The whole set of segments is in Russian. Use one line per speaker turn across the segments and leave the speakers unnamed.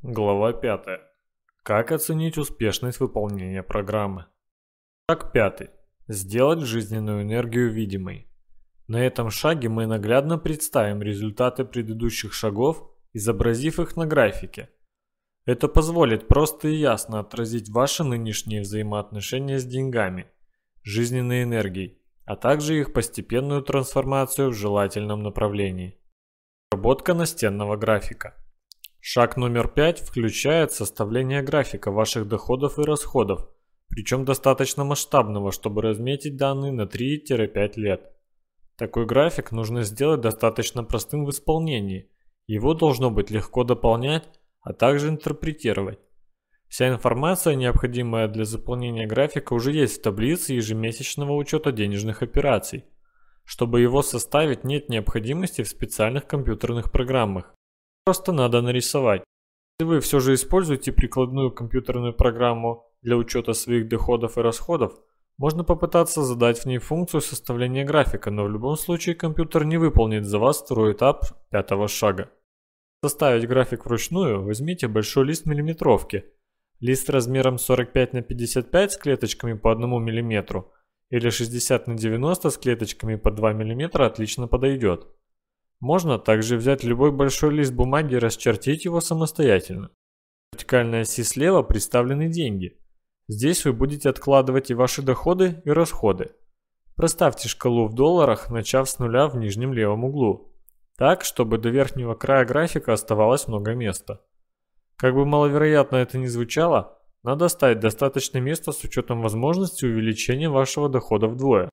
Глава 5. Как оценить успешность выполнения программы? Шаг 5. Сделать жизненную энергию видимой. На этом шаге мы наглядно представим результаты предыдущих шагов, изобразив их на графике. Это позволит просто и ясно отразить ваши нынешние взаимоотношения с деньгами, жизненной энергией, а также их постепенную трансформацию в желательном направлении. Разработка настенного графика. Шаг номер 5 включает составление графика ваших доходов и расходов, причем достаточно масштабного, чтобы разметить данные на 3-5 лет. Такой график нужно сделать достаточно простым в исполнении, его должно быть легко дополнять, а также интерпретировать. Вся информация, необходимая для заполнения графика, уже есть в таблице ежемесячного учета денежных операций. Чтобы его составить, нет необходимости в специальных компьютерных программах. Просто надо нарисовать. Если вы все же используете прикладную компьютерную программу для учета своих доходов и расходов, можно попытаться задать в ней функцию составления графика, но в любом случае компьютер не выполнит за вас второй этап 5-го шага. Составить график вручную возьмите большой лист миллиметровки. Лист размером 45 на 55 с клеточками по 1 мм или 60 на 90 с клеточками по 2 мм отлично подойдет. Можно также взять любой большой лист бумаги и расчертить его самостоятельно. В вертикальной оси слева представлены деньги. Здесь вы будете откладывать и ваши доходы, и расходы. Проставьте шкалу в долларах, начав с нуля в нижнем левом углу. Так, чтобы до верхнего края графика оставалось много места. Как бы маловероятно это ни звучало, надо оставить достаточно места с учетом возможности увеличения вашего дохода вдвое.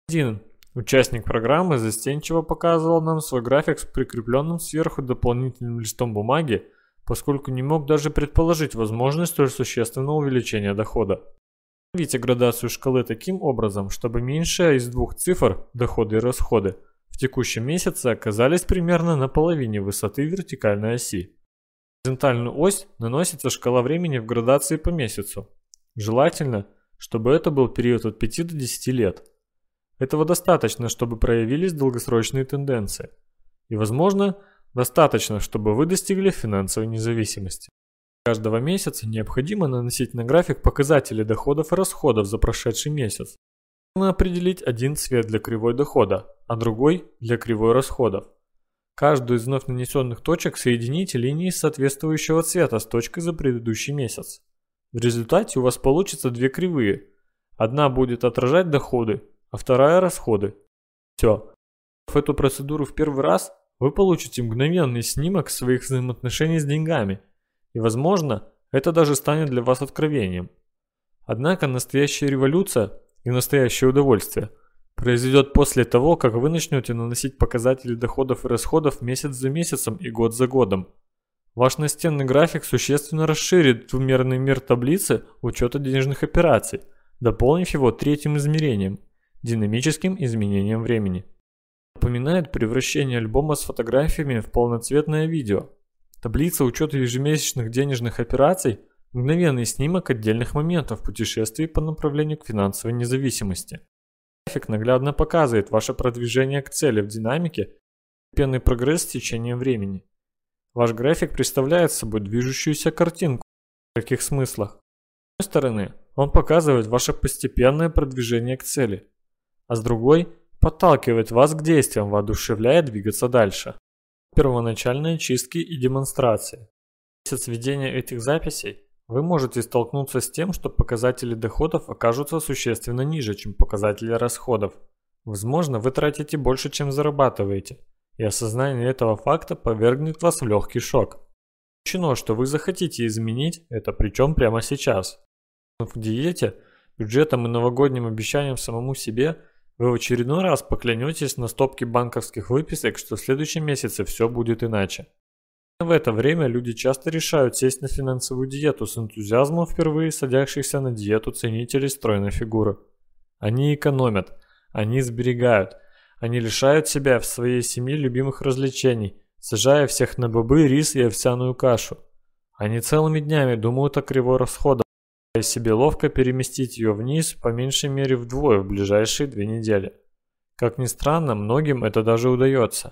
Участник программы застенчиво показывал нам свой график с прикрепленным сверху дополнительным листом бумаги, поскольку не мог даже предположить возможность столь существенного увеличения дохода. Установите градацию шкалы таким образом, чтобы меньшая из двух цифр, доходы и расходы, в текущем месяце оказались примерно на половине высоты вертикальной оси. На горизонтальную ось наносится шкала времени в градации по месяцу. Желательно, чтобы это был период от 5 до 10 лет. Этого достаточно, чтобы проявились долгосрочные тенденции. И, возможно, достаточно, чтобы вы достигли финансовой независимости. Каждого месяца необходимо наносить на график показатели доходов и расходов за прошедший месяц. Нужно определить один цвет для кривой дохода, а другой для кривой расходов. Каждую из вновь нанесенных точек соедините линией соответствующего цвета с точкой за предыдущий месяц. В результате у вас получится две кривые. Одна будет отражать доходы, а вторая – расходы. Все. В эту процедуру в первый раз вы получите мгновенный снимок своих взаимоотношений с деньгами, и, возможно, это даже станет для вас откровением. Однако настоящая революция и настоящее удовольствие произойдет после того, как вы начнете наносить показатели доходов и расходов месяц за месяцем и год за годом. Ваш настенный график существенно расширит двумерный мир таблицы учета денежных операций, дополнив его третьим измерением – динамическим изменением времени. Напоминает превращение альбома с фотографиями в полноцветное видео. Таблица учета ежемесячных денежных операций – мгновенный снимок отдельных моментов путешествий по направлению к финансовой независимости. График наглядно показывает ваше продвижение к цели в динамике и постепенный прогресс с течением времени. Ваш график представляет собой движущуюся картинку в нескольких смыслах. С одной стороны, он показывает ваше постепенное продвижение к цели, а с другой – подталкивает вас к действиям, воодушевляя двигаться дальше. Первоначальные чистки и демонстрации. В месяц ведения этих записей вы можете столкнуться с тем, что показатели доходов окажутся существенно ниже, чем показатели расходов. Возможно, вы тратите больше, чем зарабатываете, и осознание этого факта повергнет вас в легкий шок. Исключено, что вы захотите изменить это, причем прямо сейчас. В диете, бюджетом и новогодним обещанием самому себе вы в очередной раз поклянетесь на стопке банковских выписок, что в следующем месяце все будет иначе. В это время люди часто решают сесть на финансовую диету с энтузиазмом впервые садящихся на диету ценителей стройной фигуры. Они экономят, они сберегают, они лишают себя в своей семье любимых развлечений, сажая всех на бобы, рис и овсяную кашу. Они целыми днями думают о кривой расходах, и себе ловко переместить ее вниз по меньшей мере вдвое в ближайшие 2 недели. Как ни странно, многим это даже удается.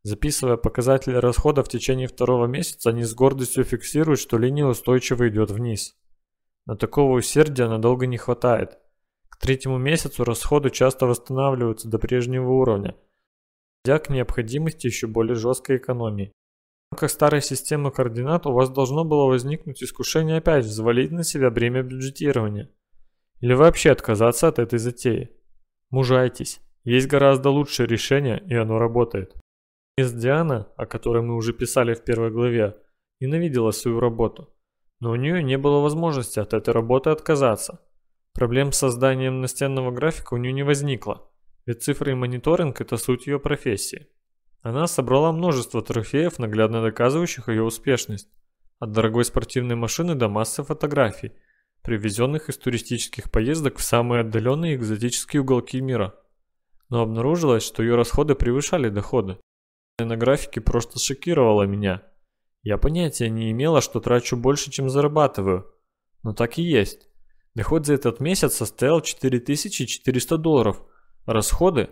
Записывая показатели расхода в течение второго месяца, они с гордостью фиксируют, что линия устойчиво идет вниз. Но такого усердия надолго не хватает. К третьему месяцу расходы часто восстанавливаются до прежнего уровня, приводя к необходимости еще более жесткой экономии. В рамках старой системы координат у вас должно было возникнуть искушение опять взвалить на себя бремя бюджетирования. Или вообще отказаться от этой затеи. Мужайтесь. Есть гораздо лучшее решение, и оно работает. Мисс Диана, о которой мы уже писали в первой главе, ненавидела свою работу. Но у нее не было возможности от этой работы отказаться. Проблем с созданием настенного графика у нее не возникло, ведь цифры и мониторинг – это суть ее профессии. Она собрала множество трофеев, наглядно доказывающих ее успешность. От дорогой спортивной машины до массы фотографий, привезенных из туристических поездок в самые отдаленные экзотические уголки мира. Но обнаружилось, что ее расходы превышали доходы. На графике просто шокировало меня. Я понятия не имела, что трачу больше, чем зарабатываю. Но так и есть. Доход за этот месяц составил $4400, а расходы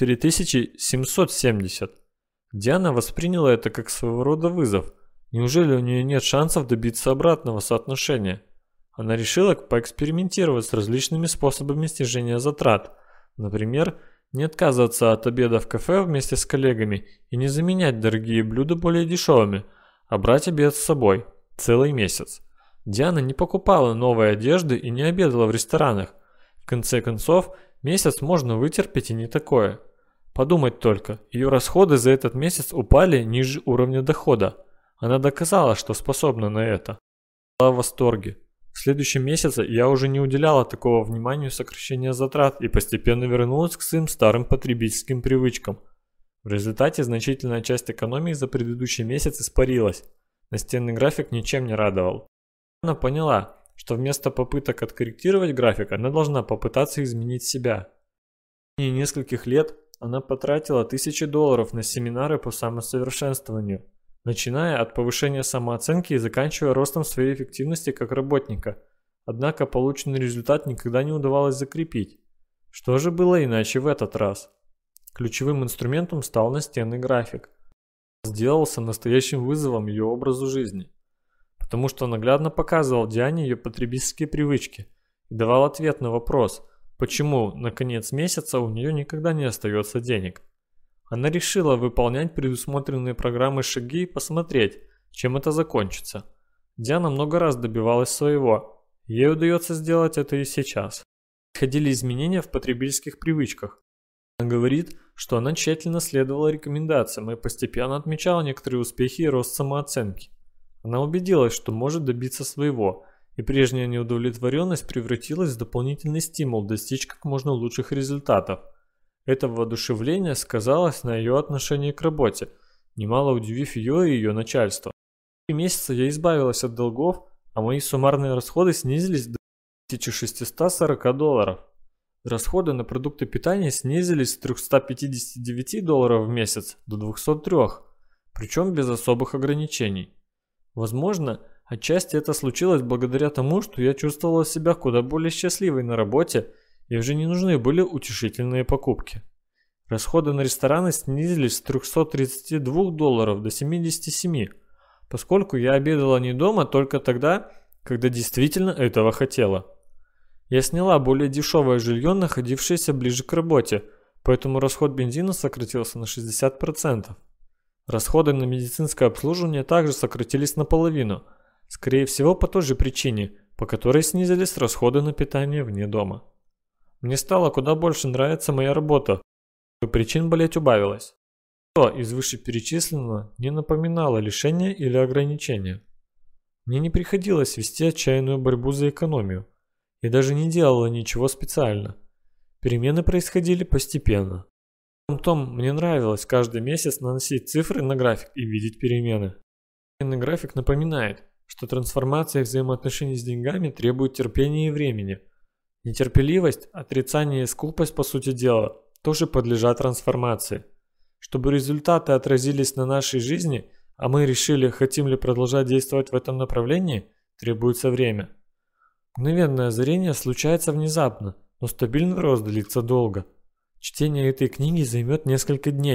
$4770. Диана восприняла это как своего рода вызов. Неужели у нее нет шансов добиться обратного соотношения? Она решила поэкспериментировать с различными способами снижения затрат. Например, не отказываться от обеда в кафе вместе с коллегами и не заменять дорогие блюда более дешевыми, а брать обед с собой целый месяц. Диана не покупала новой одежды и не обедала в ресторанах. В конце концов, месяц можно вытерпеть и не такое. Подумать только, ее расходы за этот месяц упали ниже уровня дохода. Она доказала, что способна на это. Была в восторге. В следующем месяце я уже не уделяла такого внимания сокращению затрат и постепенно вернулась к своим старым потребительским привычкам. В результате значительная часть экономии за предыдущий месяц испарилась. Настенный график ничем не радовал. Она поняла, что вместо попыток откорректировать график, она должна попытаться изменить себя. В течение нескольких лет она потратила $1000 на семинары по самосовершенствованию, начиная от повышения самооценки и заканчивая ростом своей эффективности как работника. Однако полученный результат никогда не удавалось закрепить. Что же было иначе в этот раз? Ключевым инструментом стал настенный график. Он сделался настоящим вызовом ее образу жизни, потому что наглядно показывал Диане ее потребительские привычки и давал ответ на вопрос, почему на конец месяца у нее никогда не остается денег. Она решила выполнять предусмотренные программой шаги и посмотреть, чем это закончится. Диана много раз добивалась своего, ей удается сделать это и сейчас. Происходили изменения в потребительских привычках. Она говорит, что она тщательно следовала рекомендациям и постепенно отмечала некоторые успехи и рост самооценки. Она убедилась, что может добиться своего, и прежняя неудовлетворенность превратилась в дополнительный стимул достичь как можно лучших результатов. Это воодушевление сказалось на ее отношении к работе, немало удивив ее и ее начальство. В 3 месяца я избавилась от долгов, а мои суммарные расходы снизились до $1640. Расходы на продукты питания снизились с $359 в месяц до 203, причем без особых ограничений. Возможно, отчасти это случилось благодаря тому, что я чувствовала себя куда более счастливой на работе, и уже не нужны были утешительные покупки. Расходы на рестораны снизились с $332 до 77, поскольку я обедала не дома только тогда, когда действительно этого хотела. Я сняла более дешевое жилье, находившееся ближе к работе, поэтому расход бензина сократился на 60%. Расходы на медицинское обслуживание также сократились наполовину, скорее всего по той же причине, по которой снизились расходы на питание вне дома. Мне стало куда больше нравиться моя работа, и причин болеть убавилось. Что из вышеперечисленного не напоминало лишения или ограничения. Мне не приходилось вести отчаянную борьбу за экономию, и даже не делала ничего специально. Перемены происходили постепенно. Том, мне нравилось каждый месяц наносить цифры на график и видеть перемены. Переменный график напоминает, что трансформация взаимоотношений с деньгами требует терпения и времени. Нетерпеливость, отрицание и скупость, по сути дела, тоже подлежат трансформации. Чтобы результаты отразились на нашей жизни, а мы решили, хотим ли продолжать действовать в этом направлении, требуется время. Мгновенное озарение случается внезапно, но стабильный рост длится долго. Чтение этой книги займет несколько дней,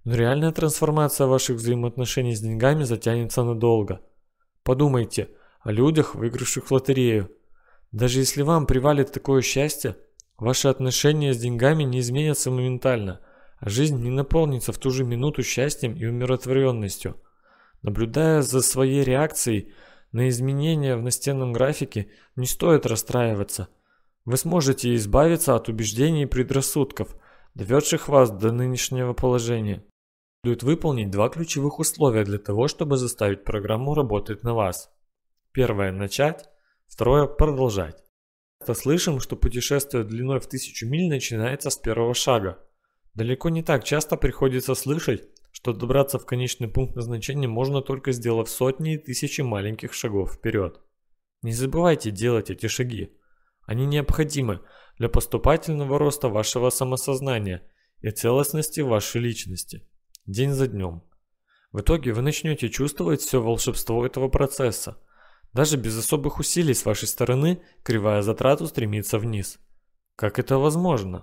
Но реальная трансформация ваших взаимоотношений с деньгами затянется надолго. Подумайте о людях, выигравших в лотерею. Даже если вам привалит такое счастье, ваши отношения с деньгами не изменятся моментально, а жизнь не наполнится в ту же минуту счастьем и умиротворенностью. Наблюдая за своей реакцией на изменения в настенном графике, не стоит расстраиваться. Вы сможете избавиться от убеждений и предрассудков, доведших вас до нынешнего положения. Следует выполнить два ключевых условия для того, чтобы заставить программу работать на вас. Первое – начать, второе – продолжать. Мы слышим, что путешествие длиной в 1000 миль начинается с первого шага. Далеко не так часто приходится слышать, что добраться в конечный пункт назначения можно только сделав сотни и тысячи маленьких шагов вперед. Не забывайте делать эти шаги. Они необходимы для поступательного роста вашего самосознания и целостности вашей личности, день за днем. В итоге вы начнете чувствовать все волшебство этого процесса. Даже без особых усилий с вашей стороны кривая затрат устремится вниз. Как это возможно?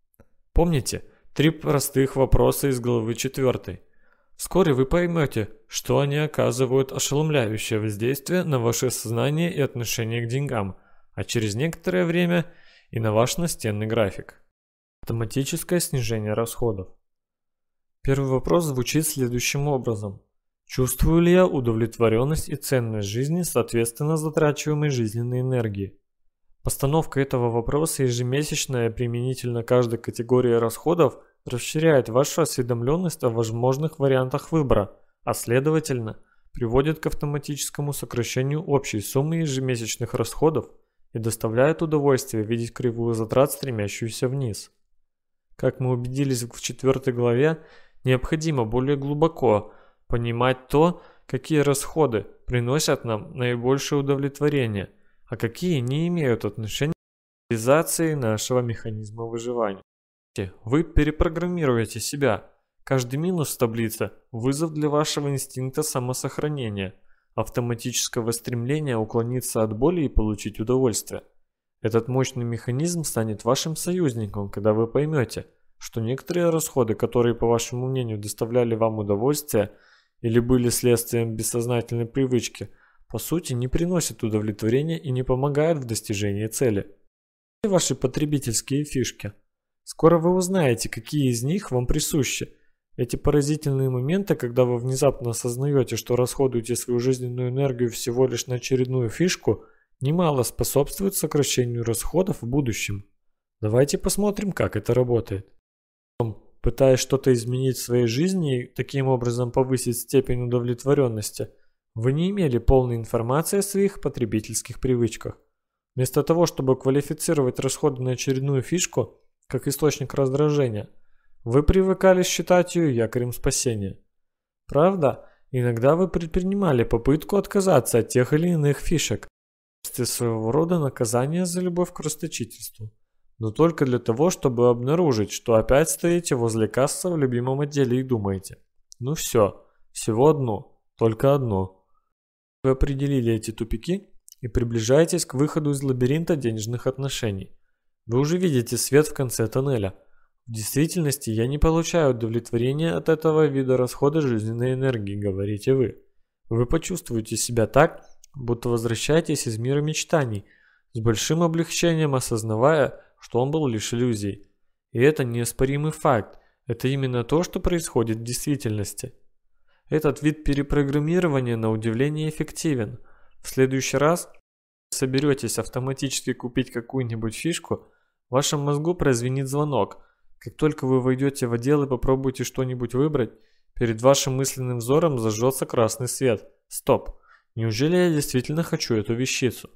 Помните 3 простых вопроса из главы 4. Вскоре вы поймете, что они оказывают ошеломляющее воздействие на ваше сознание и отношение к деньгам, а через некоторое время и на ваш настенный график. Автоматическое снижение расходов. Первый вопрос звучит следующим образом. Чувствую ли я удовлетворенность и ценность жизни соответственно затрачиваемой жизненной энергии? Постановка этого вопроса ежемесячно и применительно каждой категории расходов расширяет вашу осведомленность о возможных вариантах выбора, а следовательно, приводит к автоматическому сокращению общей суммы ежемесячных расходов и доставляет удовольствие видеть кривую затрат, стремящуюся вниз. Как мы убедились в 4 главе, необходимо более глубоко понимать то, какие расходы приносят нам наибольшее удовлетворение, а какие не имеют отношения к реализации нашего механизма выживания. Вы перепрограммируете себя. Каждый минус в таблице – вызов для вашего инстинкта самосохранения, автоматического стремления уклониться от боли и получить удовольствие. Этот мощный механизм станет вашим союзником, когда вы поймете, что некоторые расходы, которые, по вашему мнению, доставляли вам удовольствие или были следствием бессознательной привычки, по сути не приносят удовлетворения и не помогают в достижении цели. Ваши потребительские фишки. Скоро вы узнаете, какие из них вам присущи. Эти поразительные моменты, когда вы внезапно осознаете, что расходуете свою жизненную энергию всего лишь на очередную фишку, немало способствуют сокращению расходов в будущем. Давайте посмотрим, как это работает. Пытаясь что-то изменить в своей жизни и таким образом повысить степень удовлетворенности, вы не имели полной информации о своих потребительских привычках. Вместо того, чтобы квалифицировать расходы на очередную фишку как источник раздражения, вы привыкали считать ее якорем спасения. Правда, иногда вы предпринимали попытку отказаться от тех или иных фишек, в качестве своего рода наказания за любовь к расточительству, но только для того, чтобы обнаружить, что опять стоите возле кассы в любимом отделе и думаете: ну все, всего одно, только одно. Вы определили эти тупики и приближаетесь к выходу из лабиринта денежных отношений. Вы уже видите свет в конце тоннеля. В действительности я не получаю удовлетворения от этого вида расхода жизненной энергии, говорите вы. Вы почувствуете себя так, будто возвращаетесь из мира мечтаний, с большим облегчением осознавая, что он был лишь иллюзией. И это неоспоримый факт, это именно то, что происходит в действительности. Этот вид перепрограммирования на удивление эффективен. В следующий раз, когда вы соберетесь автоматически купить какую-нибудь фишку, в вашем мозгу прозвенит звонок. Как только вы войдете в отдел и попробуете что-нибудь выбрать, перед вашим мысленным взором зажжется красный свет. Стоп! Неужели я действительно хочу эту вещицу?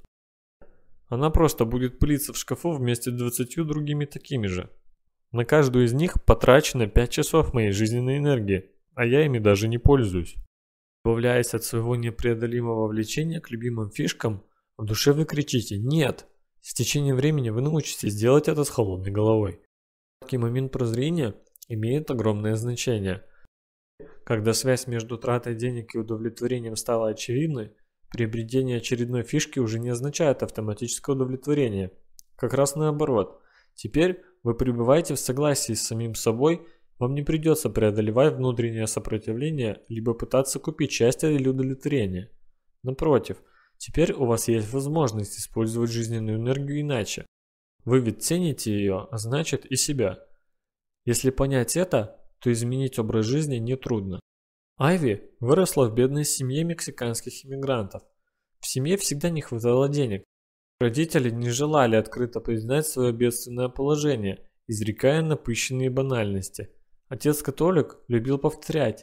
Она просто будет пылиться в шкафу вместе с 20 другими такими же. На каждую из них потрачено 5 часов моей жизненной энергии, а я ими даже не пользуюсь. Избавляясь от своего непреодолимого влечения к любимым фишкам, в душе вы кричите «нет». С течением времени вы научитесь делать это с холодной головой. Такой момент прозрения имеет огромное значение. Когда связь между тратой денег и удовлетворением стала очевидной, приобретение очередной фишки уже не означает автоматическое удовлетворение. Как раз наоборот. Теперь вы пребываете в согласии с самим собой, Вам не придется преодолевать внутреннее сопротивление, либо пытаться купить счастье или удовлетворение. Напротив, теперь у вас есть возможность использовать жизненную энергию иначе. Вы ведь цените ее, а значит и себя. Если понять это, то изменить образ жизни нетрудно. Айви выросла в бедной семье мексиканских иммигрантов. В семье всегда не хватало денег. Родители не желали открыто признать свое бедственное положение, изрекая напыщенные банальности. Отец-католик любил повторять: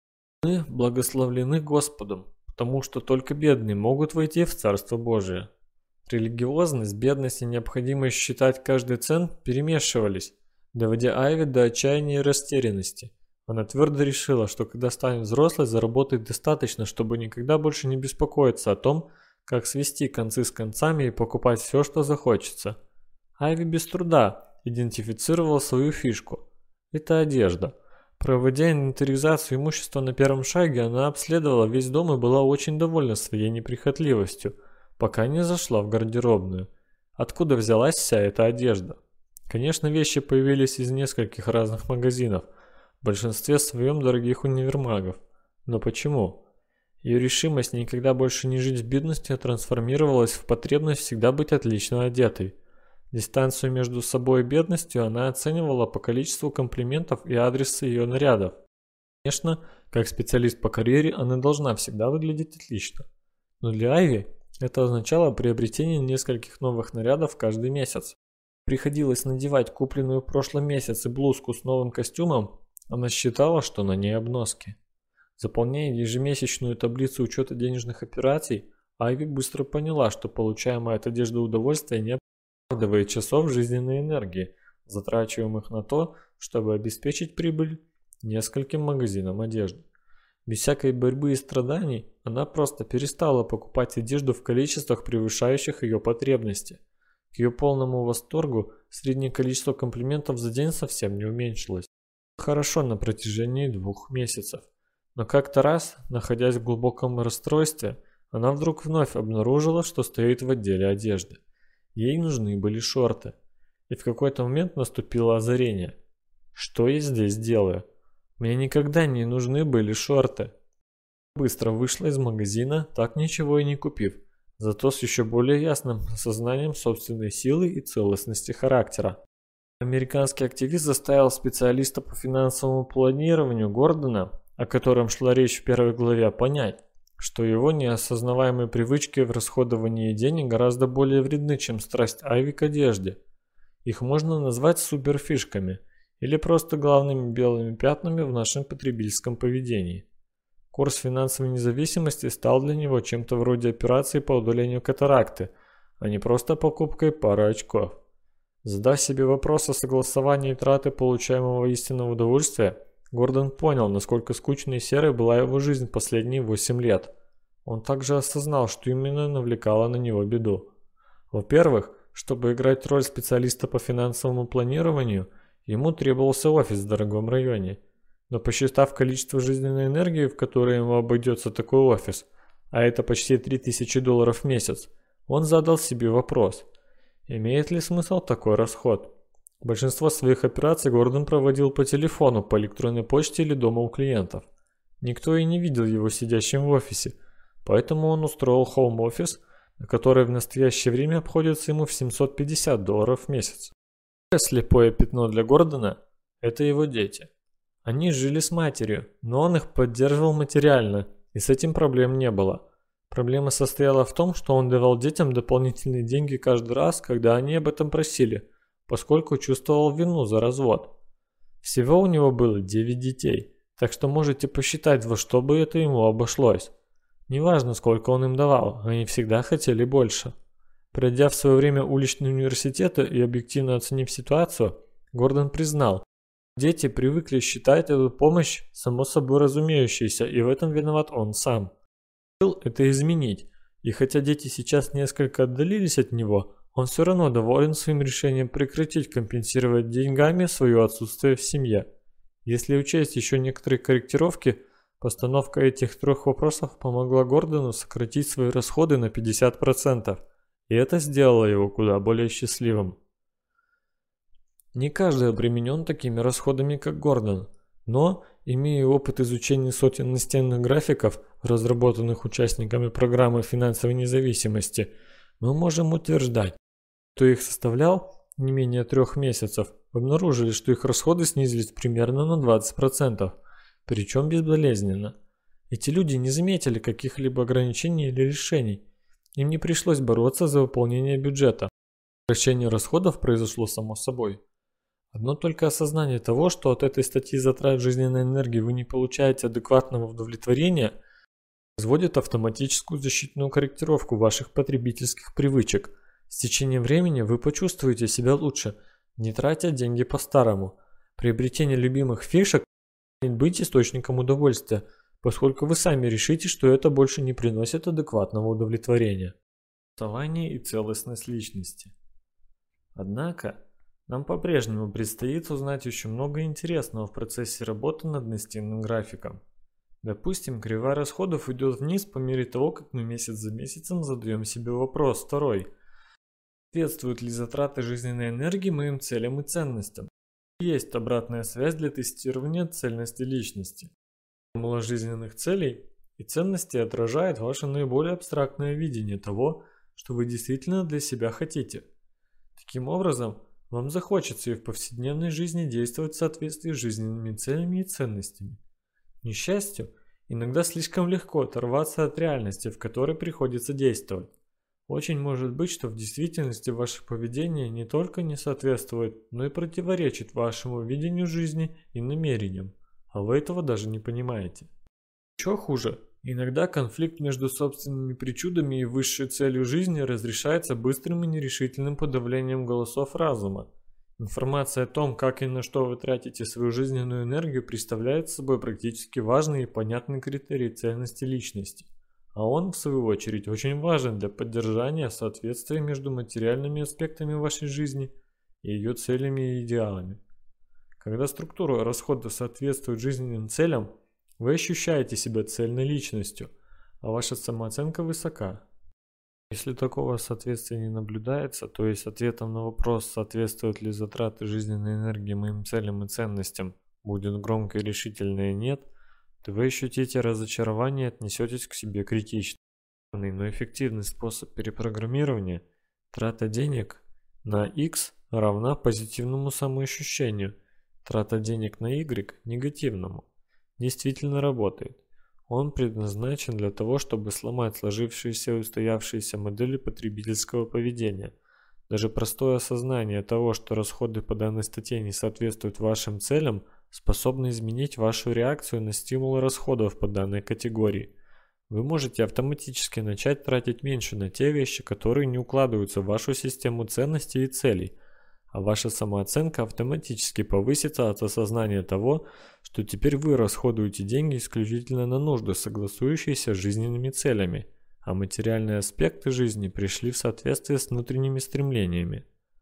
«Мы благословлены Господом, потому что только бедные могут войти в Царство Божие». Религиозность, бедность и необходимость считать каждый цент перемешивались, доводя Айви до отчаяния и растерянности. Она твердо решила, что когда станет взрослой, заработает достаточно, чтобы никогда больше не беспокоиться о том, как свести концы с концами и покупать все, что захочется. Айви без труда идентифицировала свою фишку. Это одежда. Проводя инвентаризацию имущества на первом шаге, она обследовала весь дом и была очень довольна своей неприхотливостью, пока не зашла в гардеробную. Откуда взялась вся эта одежда? Конечно, вещи появились из нескольких разных магазинов, в большинстве своем дорогих универмагов. Но почему? Ее решимость никогда больше не жить в бедности трансформировалась в потребность всегда быть отлично одетой. Дистанцию между собой и бедностью она оценивала по количеству комплиментов и адреса ее нарядов. Конечно, как специалист по карьере она должна всегда выглядеть отлично. Но для Айви это означало приобретение нескольких новых нарядов каждый месяц. Приходилось надевать купленную в прошлом месяце блузку с новым костюмом, она считала, что на ней обноски. Заполняя ежемесячную таблицу учета денежных операций, Айви быстро поняла, что получаемое от одежды удовольствие не оправдывает часов жизненной энергии, затрачиваемых на то, чтобы обеспечить прибыль нескольким магазинам одежды. Без всякой борьбы и страданий она просто перестала покупать одежду в количествах, превышающих ее потребности. К ее полному восторгу среднее количество комплиментов за день совсем не уменьшилось. Хорошо на протяжении 2 месяцев. Но как-то раз, находясь в глубоком расстройстве, она вдруг вновь обнаружила, что стоит в отделе одежды. Ей нужны были шорты. И в какой-то момент наступило озарение. Что я здесь делаю? Мне никогда не нужны были шорты. Быстро вышла из магазина, так ничего и не купив, зато с еще более ясным осознанием собственной силы и целостности характера. Американский активист заставил специалиста по финансовому планированию Гордона, о котором шла речь в первой главе, понять, что его неосознаваемые привычки в расходовании денег гораздо более вредны, чем страсть Айви к одежде. Их можно назвать суперфишками или просто главными белыми пятнами в нашем потребительском поведении. Курс финансовой независимости стал для него чем-то вроде операции по удалению катаракты, а не просто покупкой пары очков. Задав себе вопрос о согласовании траты получаемого истинного удовольствия, Гордон понял, насколько скучной и серой была его жизнь последние 8 лет. Он также осознал, что именно навлекало на него беду. Во-первых, чтобы играть роль специалиста по финансовому планированию, ему требовался офис в дорогом районе. Но посчитав количество жизненной энергии, в которое ему обойдется такой офис, а это почти $3000 в месяц, он задал себе вопрос: имеет ли смысл такой расход? Большинство своих операций Гордон проводил по телефону, по электронной почте или дома у клиентов. Никто и не видел его сидящим в офисе, поэтому он устроил хоум-офис, который в настоящее время обходится ему в $750 в месяц. Слепое пятно для Гордона – это его дети. Они жили с матерью, но он их поддерживал материально, и с этим проблем не было. Проблема состояла в том, что он давал детям дополнительные деньги каждый раз, когда они об этом просили, поскольку чувствовал вину за развод. Всего у него было 9 детей, так что можете посчитать, во что бы это ему обошлось. Неважно, сколько он им давал, они всегда хотели больше. Пройдя в свое время уличные университеты и объективно оценив ситуацию, Гордон признал: дети привыкли считать эту помощь само собой разумеющейся, и в этом виноват он сам. Решил это изменить, и хотя дети сейчас несколько отдалились от него, он все равно доволен своим решением прекратить компенсировать деньгами свое отсутствие в семье. Если учесть еще некоторые корректировки, постановка этих 3 вопросов помогла Гордону сократить свои расходы на 50%, и это сделало его куда более счастливым. Не каждый обременен такими расходами, как Гордон, но, имея опыт изучения сотен настенных графиков, разработанных участниками программы финансовой независимости, мы можем утверждать, кто их составлял не менее 3 месяцев, обнаружили, что их расходы снизились примерно на 20%, причем безболезненно. Эти люди не заметили каких-либо ограничений или решений. Им не пришлось бороться за выполнение бюджета. Сокращение расходов произошло само собой. Одно только осознание того, что от этой статьи затрат жизненной энергии вы не получаете адекватного удовлетворения, производит автоматическую защитную корректировку ваших потребительских привычек. С течением времени вы почувствуете себя лучше, не тратя деньги по-старому. Приобретение любимых фишек может быть источником удовольствия, поскольку вы сами решите, что это больше не приносит адекватного удовлетворения. Уставание и целостность личности. Однако, нам по-прежнему предстоит узнать еще много интересного в процессе работы над настенным графиком. Допустим, кривая расходов идет вниз по мере того, как мы месяц за месяцем задаем себе вопрос второй. Соответствуют ли затраты жизненной энергии моим целям и ценностям? Есть обратная связь для тестирования цельности личности. Формула жизненных целей и ценностей отражает ваше наиболее абстрактное видение того, что вы действительно для себя хотите. Таким образом, вам захочется и в повседневной жизни действовать в соответствии с жизненными целями и ценностями. К несчастью, иногда слишком легко оторваться от реальности, в которой приходится действовать. Очень может быть, что в действительности ваше поведение не только не соответствует, но и противоречит вашему видению жизни и намерениям, а вы этого даже не понимаете. Еще хуже, иногда конфликт между собственными причудами и высшей целью жизни разрешается быстрым и нерешительным подавлением голосов разума. Информация о том, как и на что вы тратите свою жизненную энергию, представляет собой практически важный и понятный критерий ценности личности. А он, в свою очередь, очень важен для поддержания соответствия между материальными аспектами вашей жизни и ее целями и идеалами. Когда структура расхода соответствует жизненным целям, вы ощущаете себя цельной личностью, а ваша самооценка высока. Если такого соответствия не наблюдается, то есть ответом на вопрос, соответствуют ли затраты жизненной энергии моим целям и ценностям, будет громкое и решительное «нет», то вы ощутите разочарование и отнесетесь к себе критично. Но эффективный способ перепрограммирования – трата денег на X равна позитивному самоощущению, трата денег на Y – негативному. Действительно работает. Он предназначен для того, чтобы сломать сложившиеся и устоявшиеся модели потребительского поведения. Даже простое осознание того, что расходы по данной статье не соответствуют вашим целям, способно изменить вашу реакцию на стимулы расходов по данной категории. Вы можете автоматически начать тратить меньше на те вещи, которые не укладываются в вашу систему ценностей и целей, а ваша самооценка автоматически повысится от осознания того, что теперь вы расходуете деньги исключительно на нужды, согласующиеся с жизненными целями, а материальные аспекты жизни пришли в соответствие с внутренними стремлениями.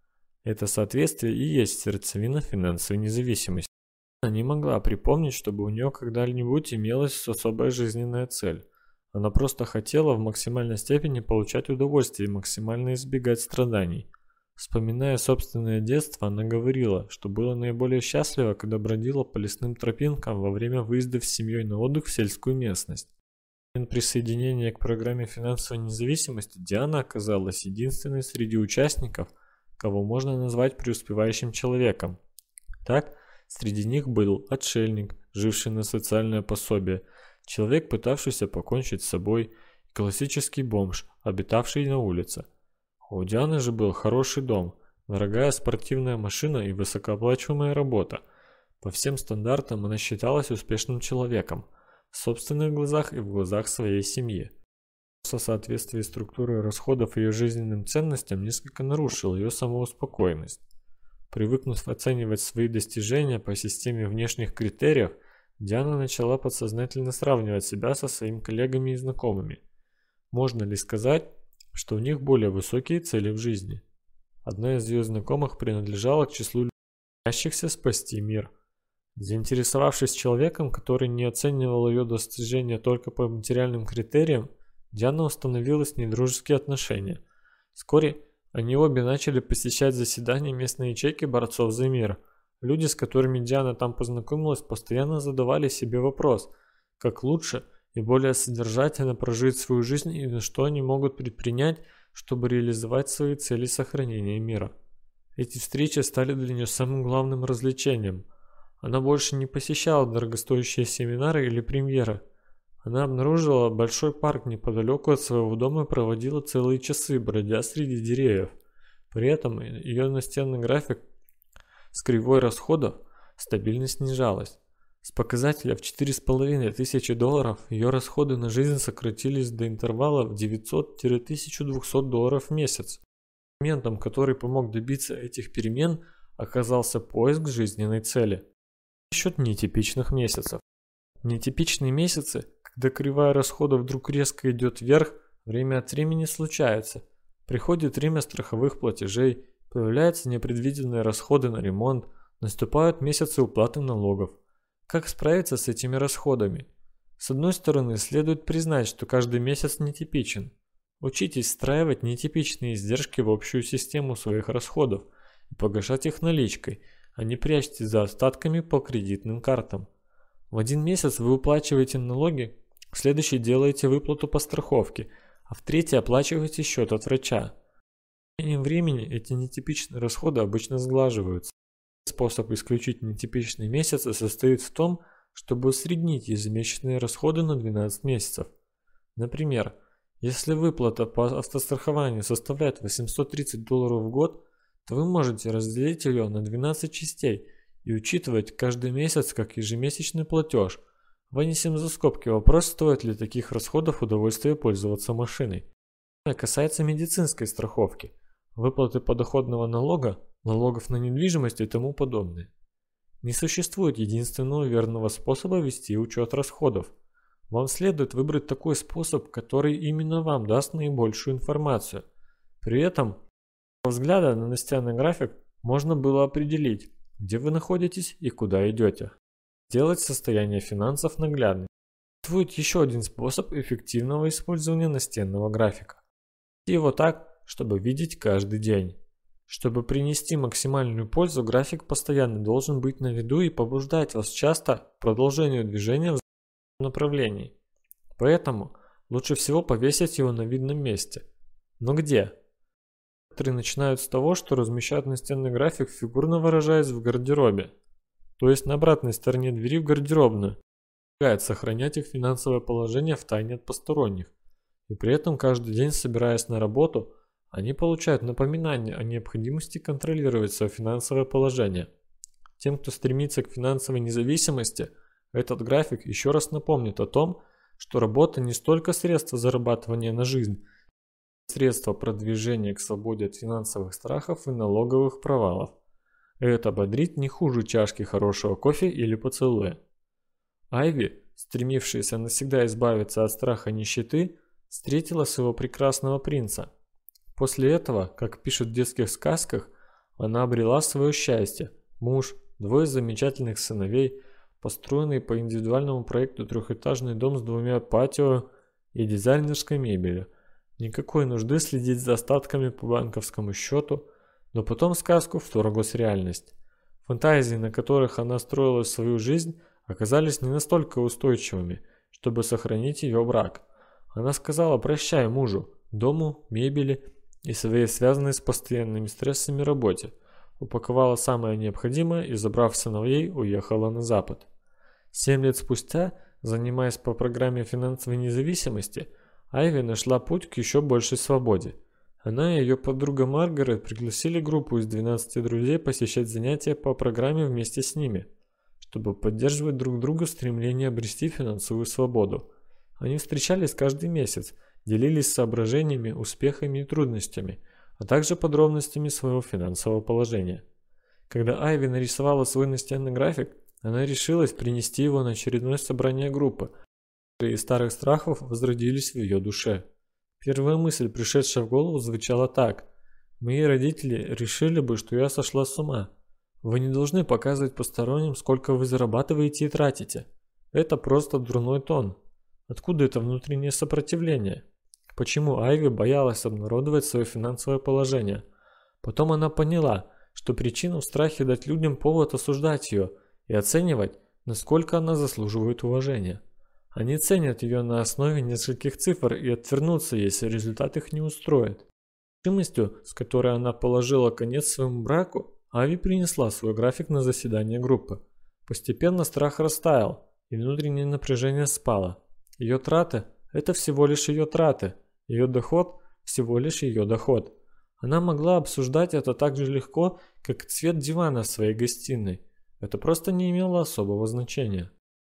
Это соответствие и есть сердцевина финансовой независимости. Она не могла припомнить, чтобы у нее когда-нибудь имелась особая жизненная цель. Она просто хотела в максимальной степени получать удовольствие и максимально избегать страданий. Вспоминая собственное детство, она говорила, что была наиболее счастлива, когда бродила по лесным тропинкам во время выездов с семьей на отдых в сельскую местность. В момент присоединения к программе финансовой независимости Диана оказалась единственной среди участников, кого можно назвать преуспевающим человеком. Так, среди них был отшельник, живший на социальное пособие, человек, пытавшийся покончить с собой, и классический бомж, обитавший на улице. У Дианы же был хороший дом, дорогая спортивная машина и высокооплачиваемая работа. По всем стандартам она считалась успешным человеком, в собственных глазах и в глазах своей семьи. Соответствие структуры расходов ее жизненным ценностям несколько нарушил ее самоуспокоенность. Привыкнув оценивать свои достижения по системе внешних критериев, Диана начала подсознательно сравнивать себя со своими коллегами и знакомыми. Можно ли сказать, что у них более высокие цели в жизни? Одна из ее знакомых принадлежала к числу стремящихся спасти мир. Заинтересовавшись человеком, который не оценивал ее достижения только по материальным критериям, Диана установила с ней дружеские отношения. Вскоре Они обе начали посещать заседания местной ячейки борцов за мир. Люди, с которыми Диана там познакомилась, постоянно задавали себе вопрос, как лучше и более содержательно прожить свою жизнь и на что они могут предпринять, чтобы реализовать свои цели сохранения мира. Эти встречи стали для нее самым главным развлечением. Она больше не посещала дорогостоящие семинары или премьеры. Она обнаружила большой парк неподалеку от своего дома и проводила целые часы, бродя среди деревьев. При этом ее настенный график с кривой расходов стабильно снижалась. С показателя в $4500 ее расходы на жизнь сократились до интервала в $900–1200 в месяц. Моментом, который помог добиться этих перемен, оказался поиск жизненной цели. Насчет нетипичных месяцев. Нетипичные месяцы, когда кривая расходов вдруг резко идет вверх, время от времени случается. Приходит время страховых платежей, появляются непредвиденные расходы на ремонт, наступают месяцы уплаты налогов. Как справиться с этими расходами? С одной стороны, следует признать, что каждый месяц нетипичен. Учитесь встраивать нетипичные издержки в общую систему своих расходов и погашать их наличкой, а не прячьтесь за остатками по кредитным картам. В один месяц вы уплачиваете налоги, в следующий делаете выплату по страховке, а в третий оплачиваете счет от врача. С течением времени эти нетипичные расходы обычно сглаживаются. Способ исключить нетипичные месяцы состоит в том, чтобы усреднить ежемесячные расходы на 12 месяцев. Например, если выплата по автострахованию составляет $830 в год, то вы можете разделить ее на 12 частей и учитывать каждый месяц как ежемесячный платеж. Вынесем за скобки вопрос, стоит ли таких расходов удовольствие пользоваться машиной. Это касается медицинской страховки, выплаты подоходного налога, налогов на недвижимость и тому подобное. Не существует единственного верного способа вести учет расходов. Вам следует выбрать такой способ, который именно вам даст наибольшую информацию. При этом, с взгляда на настенный график, можно было определить, где вы находитесь и куда идете. Сделать состояние финансов наглядным. Существует еще один способ эффективного использования настенного графика. Вести его так, чтобы видеть каждый день. Чтобы принести максимальную пользу, график постоянно должен быть на виду и побуждать вас часто к продолжению движения в направлении. Поэтому лучше всего повесить его на видном месте. Но где? Некоторые начинают с того, что размещают настенный график, фигурно выражаясь, в гардеробе, то есть на обратной стороне двери в гардеробную. Помогает сохранять их финансовое положение в тайне от посторонних. И при этом каждый день, собираясь на работу, они получают напоминание о необходимости контролировать свое финансовое положение. Тем, кто стремится к финансовой независимости, этот график еще раз напомнит о том, что работа не столько средство зарабатывания на жизнь, средство продвижения к свободе от финансовых страхов и налоговых провалов. Это бодрит не хуже чашки хорошего кофе или поцелуя. Айви, стремившаяся навсегда избавиться от страха нищеты, встретила своего прекрасного принца. После этого, как пишут в детских сказках, она обрела свое счастье, муж, двое замечательных сыновей, построенный по индивидуальному проекту трехэтажный дом с 2 патио и дизайнерской мебелью. Никакой нужды следить за остатками по банковскому счету, но потом сказку вторглась реальность. Фантазии, на которых она строила свою жизнь, оказались не настолько устойчивыми, чтобы сохранить ее брак. Она сказала прощай мужу, дому, мебели и своей связанной с постоянными стрессами работе, упаковала самое необходимое и, забрав сыновей, уехала на запад. 7 лет спустя, занимаясь по программе финансовой независимости, Айви нашла путь к еще большей свободе. Она и ее подруга Маргарет пригласили группу из 12 друзей посещать занятия по программе вместе с ними, чтобы поддерживать друг друга в стремлении обрести финансовую свободу. Они встречались каждый месяц, делились соображениями, успехами и трудностями, а также подробностями своего финансового положения. Когда Айви нарисовала свой настенный график, она решилась принести его на очередное собрание группы, и старых страхов возродились в ее душе. Первая мысль, пришедшая в голову, звучала так: «Мои родители решили бы, что я сошла с ума. Вы не должны показывать посторонним, сколько вы зарабатываете и тратите. Это просто дурной тон. Откуда это внутреннее сопротивление? почему Айви боялась обнародовать свое финансовое положение. Потом она поняла, что причина в страхе дать людям повод осуждать ее и оценивать, насколько она заслуживает уважения. Они ценят ее на основе нескольких цифр и отвернутся, если результат их не устроит. Решимостью, с которой она положила конец своему браку, Ави принесла свой график на заседание группы. Постепенно страх растаял, и внутреннее напряжение спало. Ее траты – это всего лишь ее траты, ее доход – всего лишь ее доход. Она могла обсуждать это так же легко, как цвет дивана в своей гостиной. Это просто не имело особого значения.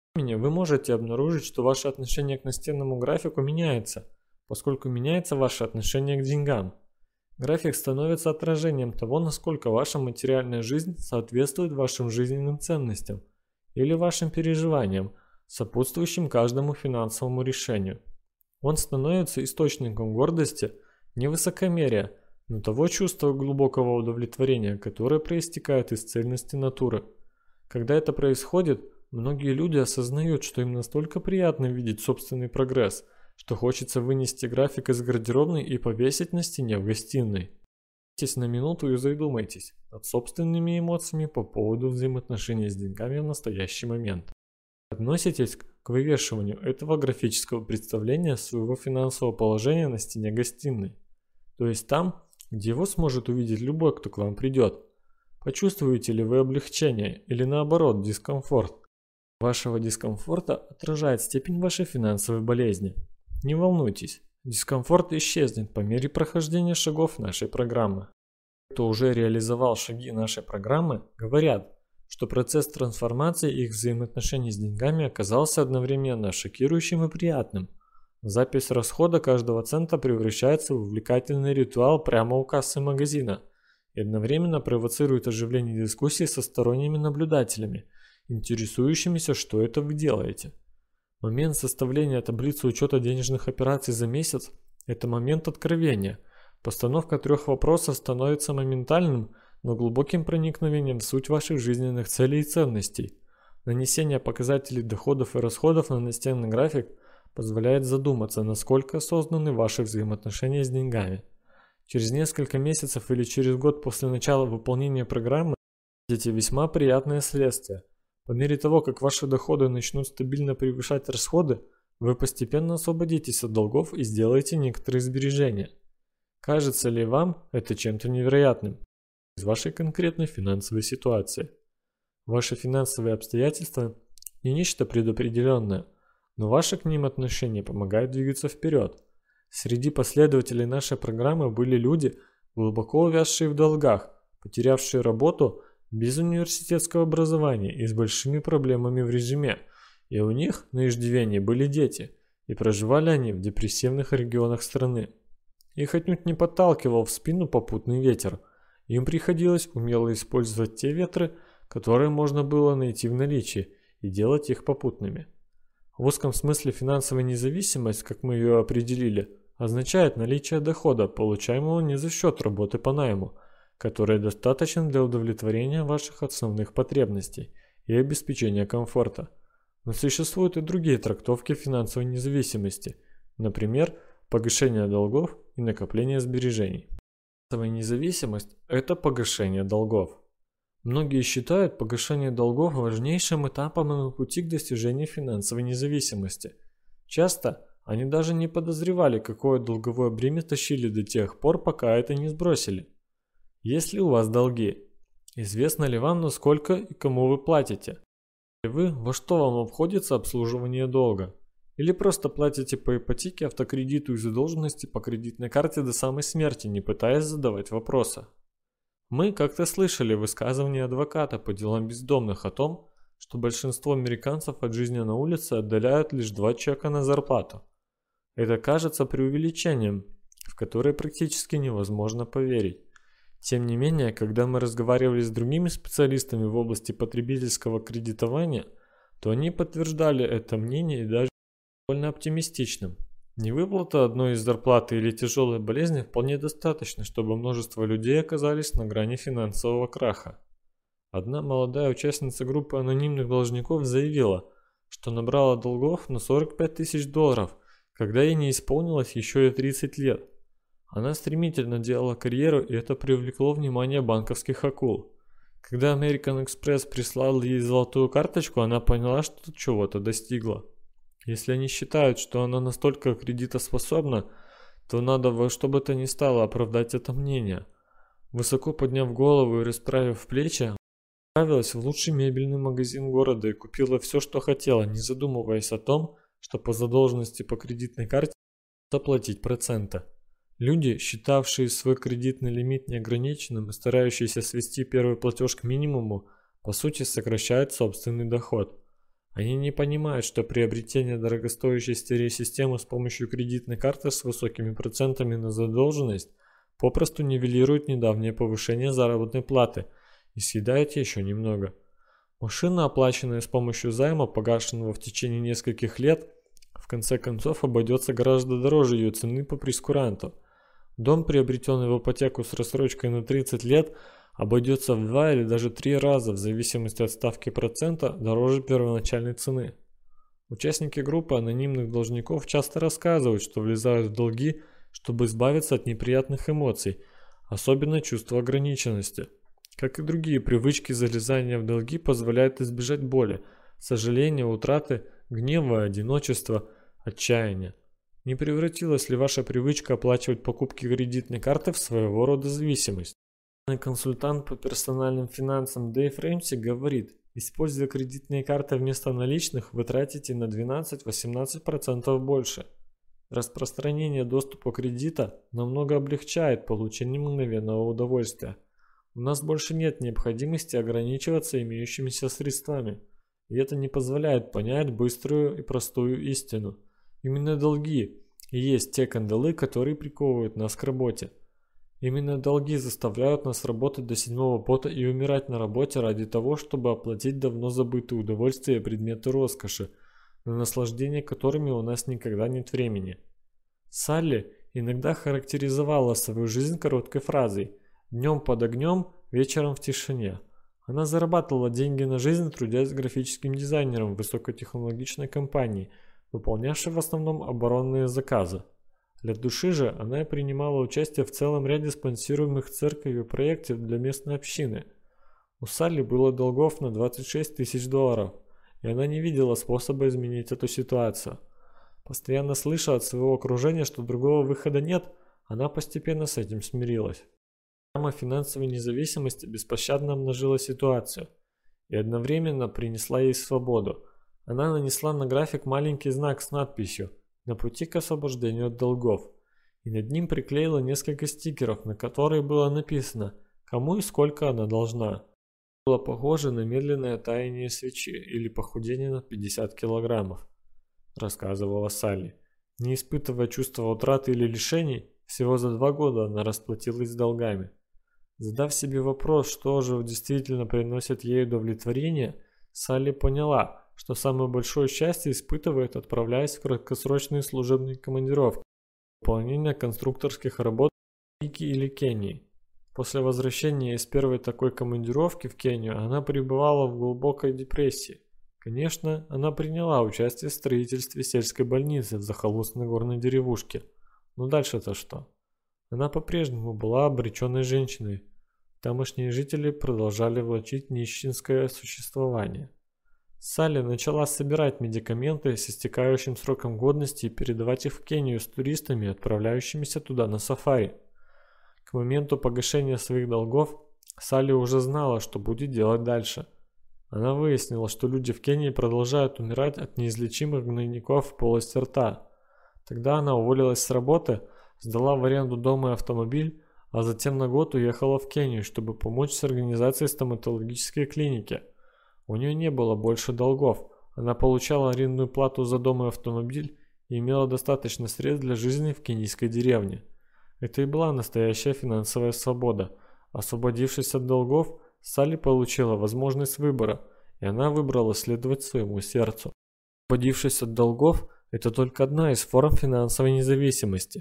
Вы можете обнаружить, что ваше отношение к настенному графику меняется, поскольку меняется ваше отношение к деньгам. График становится отражением того, насколько ваша материальная жизнь соответствует вашим жизненным ценностям или вашим переживаниям, сопутствующим каждому финансовому решению. Он становится источником гордости, не высокомерия, но того чувства глубокого удовлетворения, которое проистекает из цельности натуры. Когда это происходит, многие люди осознают, что им настолько приятно видеть собственный прогресс, что хочется вынести график из гардеробной и повесить на стене в гостиной. Сядьте на минуту и задумайтесь над собственными эмоциями по поводу взаимоотношений с деньгами в настоящий момент. Относитесь к вывешиванию этого графического представления своего финансового положения на стене гостиной, то есть там, где его сможет увидеть любой, кто к вам придет. Почувствуете ли вы облегчение или наоборот дискомфорт? Вашего дискомфорта отражает степень вашей финансовой болезни. Не волнуйтесь, дискомфорт исчезнет по мере прохождения шагов нашей программы. Кто уже реализовал шаги нашей программы, говорят, что процесс трансформации их взаимоотношений с деньгами оказался одновременно шокирующим и приятным. Запись расхода каждого цента превращается в увлекательный ритуал прямо у кассы магазина и одновременно провоцирует оживление дискуссий со сторонними наблюдателями, интересующимися, что это вы делаете. Момент составления таблицы учета денежных операций за месяц – это момент откровения. Постановка 3 вопросов становится моментальным, но глубоким проникновением в суть ваших жизненных целей и ценностей. Нанесение показателей доходов и расходов на настенный график позволяет задуматься, насколько осознанны ваши взаимоотношения с деньгами. Через несколько месяцев или через год после начала выполнения программы видите весьма приятные следствия. По мере того, как ваши доходы начнут стабильно превышать расходы, вы постепенно освободитесь от долгов и сделаете некоторые сбережения. Кажется ли вам это чем-то невероятным из вашей конкретной финансовой ситуации? Ваши финансовые обстоятельства не нечто предопределенное, но ваши к ним отношения помогают двигаться вперед. Среди последователей нашей программы были люди, глубоко увязшие в долгах, потерявшие работу, без университетского образования и с большими проблемами в резюме, и у них на иждивении были дети, и проживали они в депрессивных регионах страны. Их отнюдь не подталкивал в спину попутный ветер, им приходилось умело использовать те ветры, которые можно было найти в наличии, и делать их попутными. В узком смысле финансовая независимость, как мы ее определили, означает наличие дохода, получаемого не за счет работы по найму, который достаточен для удовлетворения ваших основных потребностей и обеспечения комфорта. Но существуют и другие трактовки финансовой независимости, например, погашение долгов и накопление сбережений. Финансовая независимость – это погашение долгов. Многие считают погашение долгов важнейшим этапом на пути к достижению финансовой независимости. Часто они даже не подозревали, какое долговое бремя тащили до тех пор, пока это не сбросили. Есть ли у вас долги? Известно ли вам, насколько и кому вы платите? Вы, во что вам обходится обслуживание долга? Или просто платите по ипотеке, автокредиту и задолженности по кредитной карте до самой смерти, не пытаясь задавать вопросы? Мы как-то слышали высказывание адвоката по делам бездомных о том, что большинство американцев от жизни на улице отдаляют лишь 2 чека на зарплату. Это кажется преувеличением, в которое практически невозможно поверить. Тем не менее, когда мы разговаривали с другими специалистами в области потребительского кредитования, то они подтверждали это мнение и даже довольно оптимистичным. Невыплата одной из зарплаты или тяжелой болезни вполне достаточно, чтобы множество людей оказались на грани финансового краха. Одна молодая участница группы анонимных должников заявила, что набрала долгов на $45 000, когда ей не исполнилось еще и 30 лет. Она стремительно делала карьеру, и это привлекло внимание банковских акул. Когда American Express прислал ей золотую карточку, она поняла, что чего-то достигла. Если они считают, что она настолько кредитоспособна, то надо во что бы то ни стало оправдать это мнение. Высоко подняв голову и расправив плечи, отправилась в лучший мебельный магазин города и купила все, что хотела, не задумываясь о том, что по задолженности по кредитной карте надо платить проценты. Люди, считавшие свой кредитный лимит неограниченным и старающиеся свести первый платеж к минимуму, по сути сокращают собственный доход. Они не понимают, что приобретение дорогостоящей стереосистемы с помощью кредитной карты с высокими процентами на задолженность попросту нивелирует недавнее повышение заработной платы и съедает еще немного. Машина, оплаченная с помощью займа, погашенного в течение нескольких лет, в конце концов обойдется гораздо дороже ее цены по прескуранту. Дом, приобретенный в ипотеку с рассрочкой на 30 лет, обойдется в 2 или даже 3 раза в зависимости от ставки процента дороже первоначальной цены. Участники группы анонимных должников часто рассказывают, что влезают в долги, чтобы избавиться от неприятных эмоций, особенно чувства ограниченности. Как и другие привычки, залезания в долги позволяет избежать боли, сожаления, утраты, гнева, одиночества, отчаяния. Не превратилась ли ваша привычка оплачивать покупки кредитной карты в своего рода зависимость? Консультант по персональным финансам Дэйв Рэмси говорит, используя кредитные карты вместо наличных, вы тратите на 12-18% больше. Распространение доступа кредита намного облегчает получение мгновенного удовольствия. У нас больше нет необходимости ограничиваться имеющимися средствами, и это не позволяет понять быструю и простую истину. Именно долги и есть те кандалы, которые приковывают нас к работе. Именно долги заставляют нас работать до седьмого пота и умирать на работе ради того, чтобы оплатить давно забытые удовольствия и предметы роскоши, на наслаждение которыми у нас никогда нет времени. Салли иногда характеризовала свою жизнь короткой фразой «днем под огнем, вечером в тишине». Она зарабатывала деньги на жизнь, трудясь графическим дизайнером в высокотехнологичной компании, выполнявшей в основном оборонные заказы. Для души же она принимала участие в целом ряде спонсируемых церковью проектов для местной общины. У Салли было долгов на $26 000, и она не видела способа изменить эту ситуацию. Постоянно слыша от своего окружения, что другого выхода нет, она постепенно с этим смирилась. Программа финансовой независимости беспощадно обнажила ситуацию и одновременно принесла ей свободу. Она нанесла на график маленький знак с надписью «На пути к освобождению от долгов» и над ним приклеила несколько стикеров, на которые было написано, кому и сколько она должна. Было похоже на медленное таяние свечи или похудение на 50 килограммов, рассказывала Салли. Не испытывая чувства утраты или лишений, всего за 2 года она расплатилась с долгами. Задав себе вопрос, что же действительно приносит ей удовлетворение, Салли поняла, что самое большое счастье испытывает, отправляясь в краткосрочные служебные командировки, выполнение конструкторских работ в Африке или Кении. После возвращения из первой такой командировки в Кению она пребывала в глубокой депрессии. Конечно, она приняла участие в строительстве сельской больницы в захолустной горной деревушке. Но дальше-то что? Она по-прежнему была обреченной женщиной. Тамошние жители продолжали влачить нищенское существование. Салли начала собирать медикаменты с истекающим сроком годности и передавать их в Кению с туристами, отправляющимися туда на сафари. К моменту погашения своих долгов Салли уже знала, что будет делать дальше. Она выяснила, что люди в Кении продолжают умирать от неизлечимых гнойников в полости рта. Тогда она уволилась с работы, сдала в аренду дом и автомобиль, а затем на год уехала в Кению, чтобы помочь с организацией стоматологической клиники. У нее не было больше долгов, она получала арендную плату за дом и автомобиль и имела достаточно средств для жизни в кенийской деревне. Это и была настоящая финансовая свобода. Освободившись от долгов, Салли получила возможность выбора, и она выбрала следовать своему сердцу. Освободившись от долгов, это только одна из форм финансовой независимости.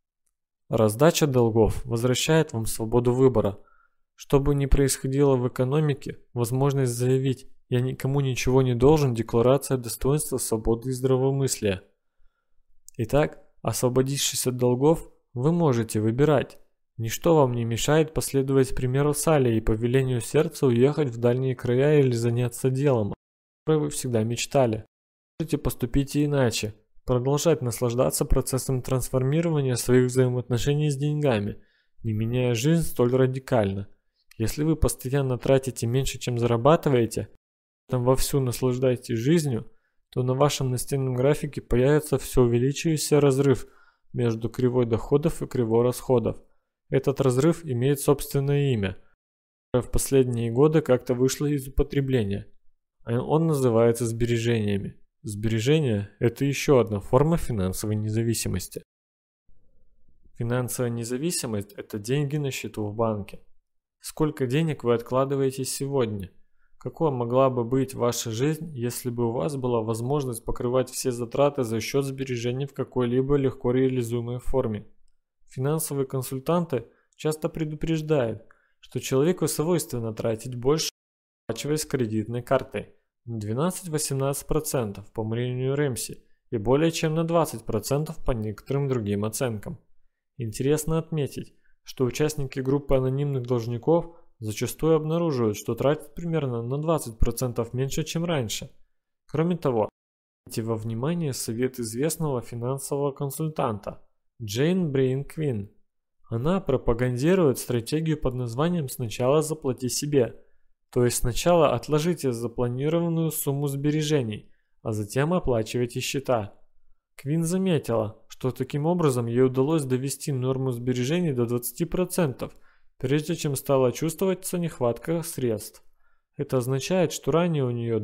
Раздача долгов возвращает вам свободу выбора. Что бы ни происходило в экономике, возможность заявить «я никому ничего не должен» – декларация достоинства, свободы и здравомыслия. Итак, освободившись от долгов, вы можете выбирать. Ничто вам не мешает последовать примеру Салли и по велению сердца уехать в дальние края или заняться делом, о котором вы всегда мечтали. Можете поступить и иначе, продолжать наслаждаться процессом трансформирования своих взаимоотношений с деньгами, не меняя жизнь столь радикально. Если вы постоянно тратите меньше, чем зарабатываете, там вовсю наслаждаетесь жизнью, то на вашем настенном графике появится все увеличивающийся разрыв между кривой доходов и кривой расходов. Этот разрыв имеет собственное имя, которое в последние годы как-то вышло из употребления. Он называется сбережениями. Сбережения – это еще одна форма финансовой независимости. Финансовая независимость – это деньги на счету в банке. Сколько денег вы откладываете сегодня? Какой могла бы быть ваша жизнь, если бы у вас была возможность покрывать все затраты за счет сбережений в какой-либо легко реализуемой форме? Финансовые консультанты часто предупреждают, что человеку свойственно тратить больше, оплачиваясь кредитной картой, на 12-18% по мнению Рэмси и более чем на 20% по некоторым другим оценкам. Интересно отметить, что участники группы анонимных должников зачастую обнаруживают, что тратят примерно на 20% меньше, чем раньше. Кроме того, примите во внимание совет известного финансового консультанта Джейн Брейн Квин. Она пропагандирует стратегию под названием «Сначала заплати себе», то есть сначала отложите запланированную сумму сбережений, а затем оплачивайте счета. Квин заметила, что таким образом ей удалось довести норму сбережений до 20%, прежде чем стала чувствоваться нехватка средств. Это означает, что ранее у нее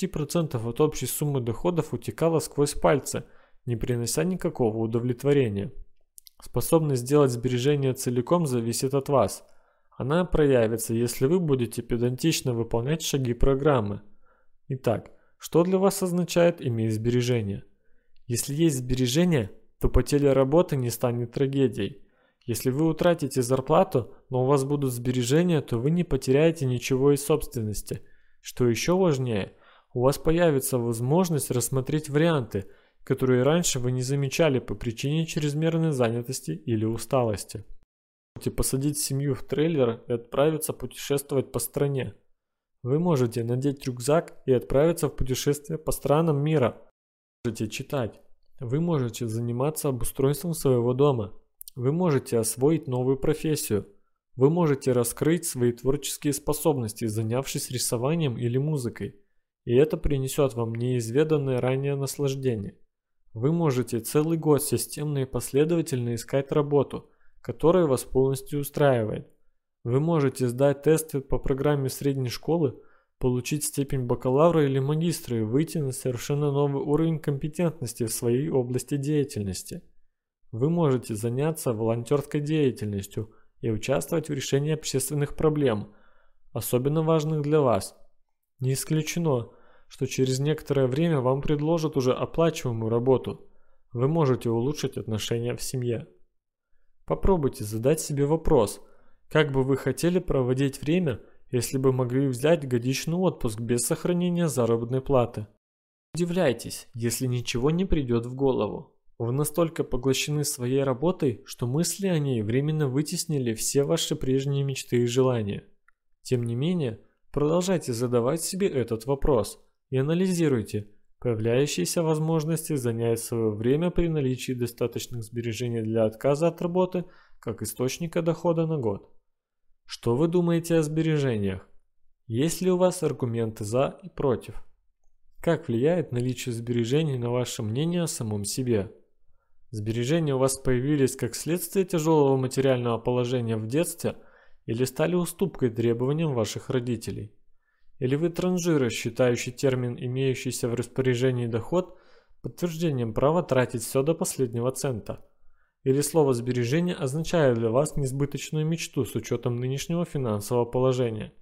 20% от общей суммы доходов утекало сквозь пальцы, не принося никакого удовлетворения. Способность сделать сбережения целиком зависит от вас. Она проявится, если вы будете педантично выполнять шаги программы. Итак, что для вас означает иметь сбережения? Если есть сбережения, то потеря работы не станет трагедией. Если вы утратите зарплату, но у вас будут сбережения, то вы не потеряете ничего из собственности. Что еще важнее, у вас появится возможность рассмотреть варианты, которые раньше вы не замечали по причине чрезмерной занятости или усталости. Вы можете посадить семью в трейлер и отправиться путешествовать по стране. Вы можете надеть рюкзак и отправиться в путешествие по странам мира. Вы можете читать. Вы можете заниматься обустройством своего дома. Вы можете освоить новую профессию. Вы можете раскрыть свои творческие способности, занявшись рисованием или музыкой. И это принесет вам неизведанное ранее наслаждение. Вы можете целый год системно и последовательно искать работу, которая вас полностью устраивает. Вы можете сдать тесты по программе средней школы, получить степень бакалавра или магистра и выйти на совершенно новый уровень компетентности в своей области деятельности. Вы можете заняться волонтерской деятельностью и участвовать в решении общественных проблем, особенно важных для вас. Не исключено, что через некоторое время вам предложат уже оплачиваемую работу. Вы можете улучшить отношения в семье. Попробуйте задать себе вопрос, как бы вы хотели проводить время, если бы могли взять годичный отпуск без сохранения заработной платы. Удивляйтесь, если ничего не придет в голову. Вы настолько поглощены своей работой, что мысли о ней временно вытеснили все ваши прежние мечты и желания. Тем не менее, продолжайте задавать себе этот вопрос и анализируйте появляющиеся возможности занять свое время при наличии достаточных сбережений для отказа от работы как источника дохода на год. Что вы думаете о сбережениях? Есть ли у вас аргументы за и против? Как влияет наличие сбережений на ваше мнение о самом себе? Сбережения у вас появились как следствие тяжелого материального положения в детстве или стали уступкой требованиям ваших родителей? Или вы транжиры, считающий термин «имеющийся в распоряжении доход» подтверждением права тратить все до последнего цента? Или слово «сбережение» означает для вас несбыточную мечту с учетом нынешнего финансового положения?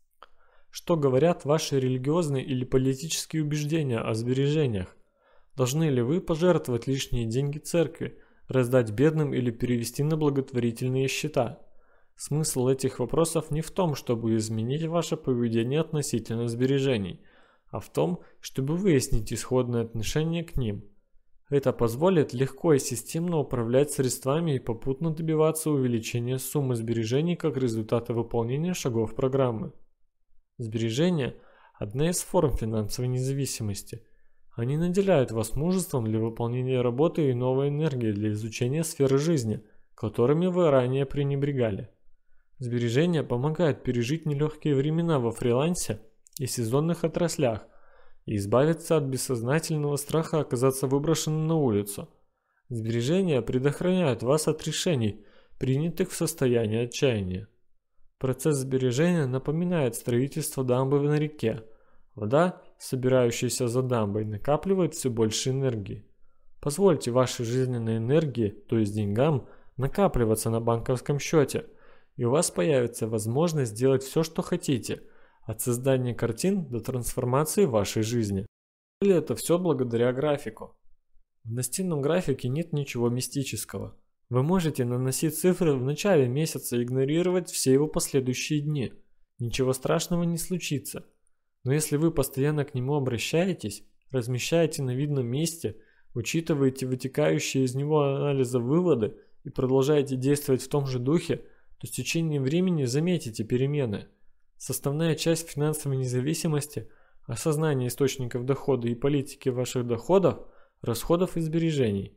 Что говорят ваши религиозные или политические убеждения о сбережениях? Должны ли вы пожертвовать лишние деньги церкви, раздать бедным или перевести на благотворительные счета? Смысл этих вопросов не в том, чтобы изменить ваше поведение относительно сбережений, а в том, чтобы выяснить исходное отношение к ним. Это позволит легко и системно управлять средствами и попутно добиваться увеличения суммы сбережений как результата выполнения шагов программы. Сбережения – одна из форм финансовой независимости. Они наделяют вас мужеством для выполнения работы и новой энергией для изучения сферы жизни, которыми вы ранее пренебрегали. Сбережения помогают пережить нелегкие времена во фрилансе и сезонных отраслях и избавиться от бессознательного страха оказаться выброшенным на улицу. Сбережения предохраняют вас от решений, принятых в состоянии отчаяния. Процесс сбережения напоминает строительство дамбы на реке. Вода, собирающаяся за дамбой, накапливает все больше энергии. Позвольте вашей жизненной энергии, то есть деньгам, накапливаться на банковском счете, и у вас появится возможность сделать все, что хотите, от создания картин до трансформации вашей жизни. И это все благодаря графику. В настенном графике нет ничего мистического. Вы можете наносить цифры в начале месяца и игнорировать все его последующие дни. Ничего страшного не случится. Но если вы постоянно к нему обращаетесь, размещаете на видном месте, учитываете вытекающие из него анализа выводы и продолжаете действовать в том же духе, то с течением времени заметите перемены. Составная часть финансовой независимости – осознание источников дохода и политики ваших доходов, расходов и сбережений.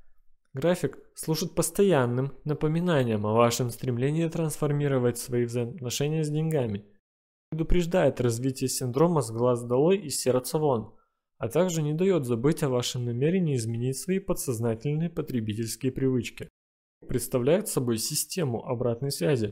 График служит постоянным напоминанием о вашем стремлении трансформировать свои взаимоотношения с деньгами, предупреждает развитие синдрома «с глаз долой и сердца вон», а также не дает забыть о вашем намерении изменить свои подсознательные потребительские привычки. Представляет собой систему обратной связи,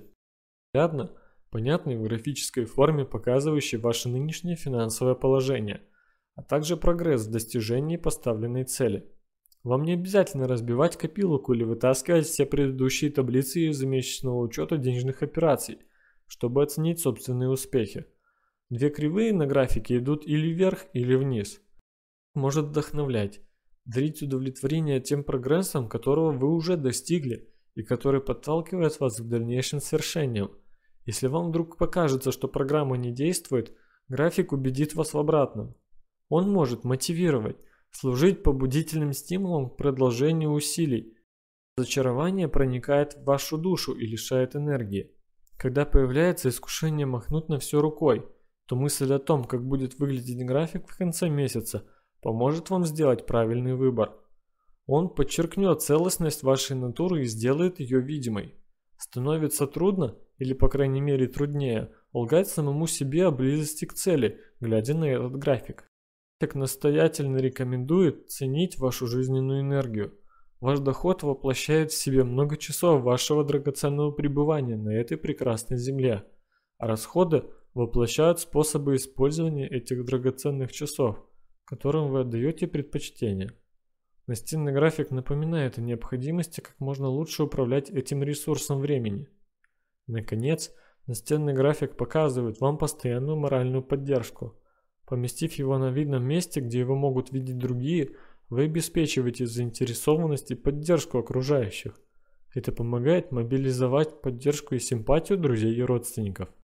понятной в графической форме, показывающей ваше нынешнее финансовое положение, а также прогресс в достижении поставленной цели. Вам не обязательно разбивать копилку или вытаскивать все предыдущие таблицы ежемесячного учета денежных операций, чтобы оценить собственные успехи. Две кривые на графике идут или вверх, или вниз. Может вдохновлять, дарить удовлетворение тем прогрессом, которого вы уже достигли и который подталкивает вас к дальнейшим свершениям. Если вам вдруг покажется, что программа не действует, график убедит вас в обратном. Он может мотивировать, служить побудительным стимулом к продолжению усилий. Разочарование проникает в вашу душу и лишает энергии. Когда появляется искушение махнуть на все рукой, то мысль о том, как будет выглядеть график в конце месяца, поможет вам сделать правильный выбор. Он подчеркнет целостность вашей натуры и сделает ее видимой. Становится трудно, или по крайней мере труднее, лгать самому себе о близости к цели, глядя на этот график. График настоятельно рекомендует ценить вашу жизненную энергию. Ваш доход воплощает в себе много часов вашего драгоценного пребывания на этой прекрасной земле, а расходы воплощают способы использования этих драгоценных часов, которым вы отдаете предпочтение. Настенный график напоминает о необходимости как можно лучше управлять этим ресурсом времени. Наконец, настенный график показывает вам постоянную моральную поддержку. Поместив его на видном месте, где его могут видеть другие, вы обеспечиваете заинтересованность и поддержку окружающих. Это помогает мобилизовать поддержку и симпатию друзей и родственников.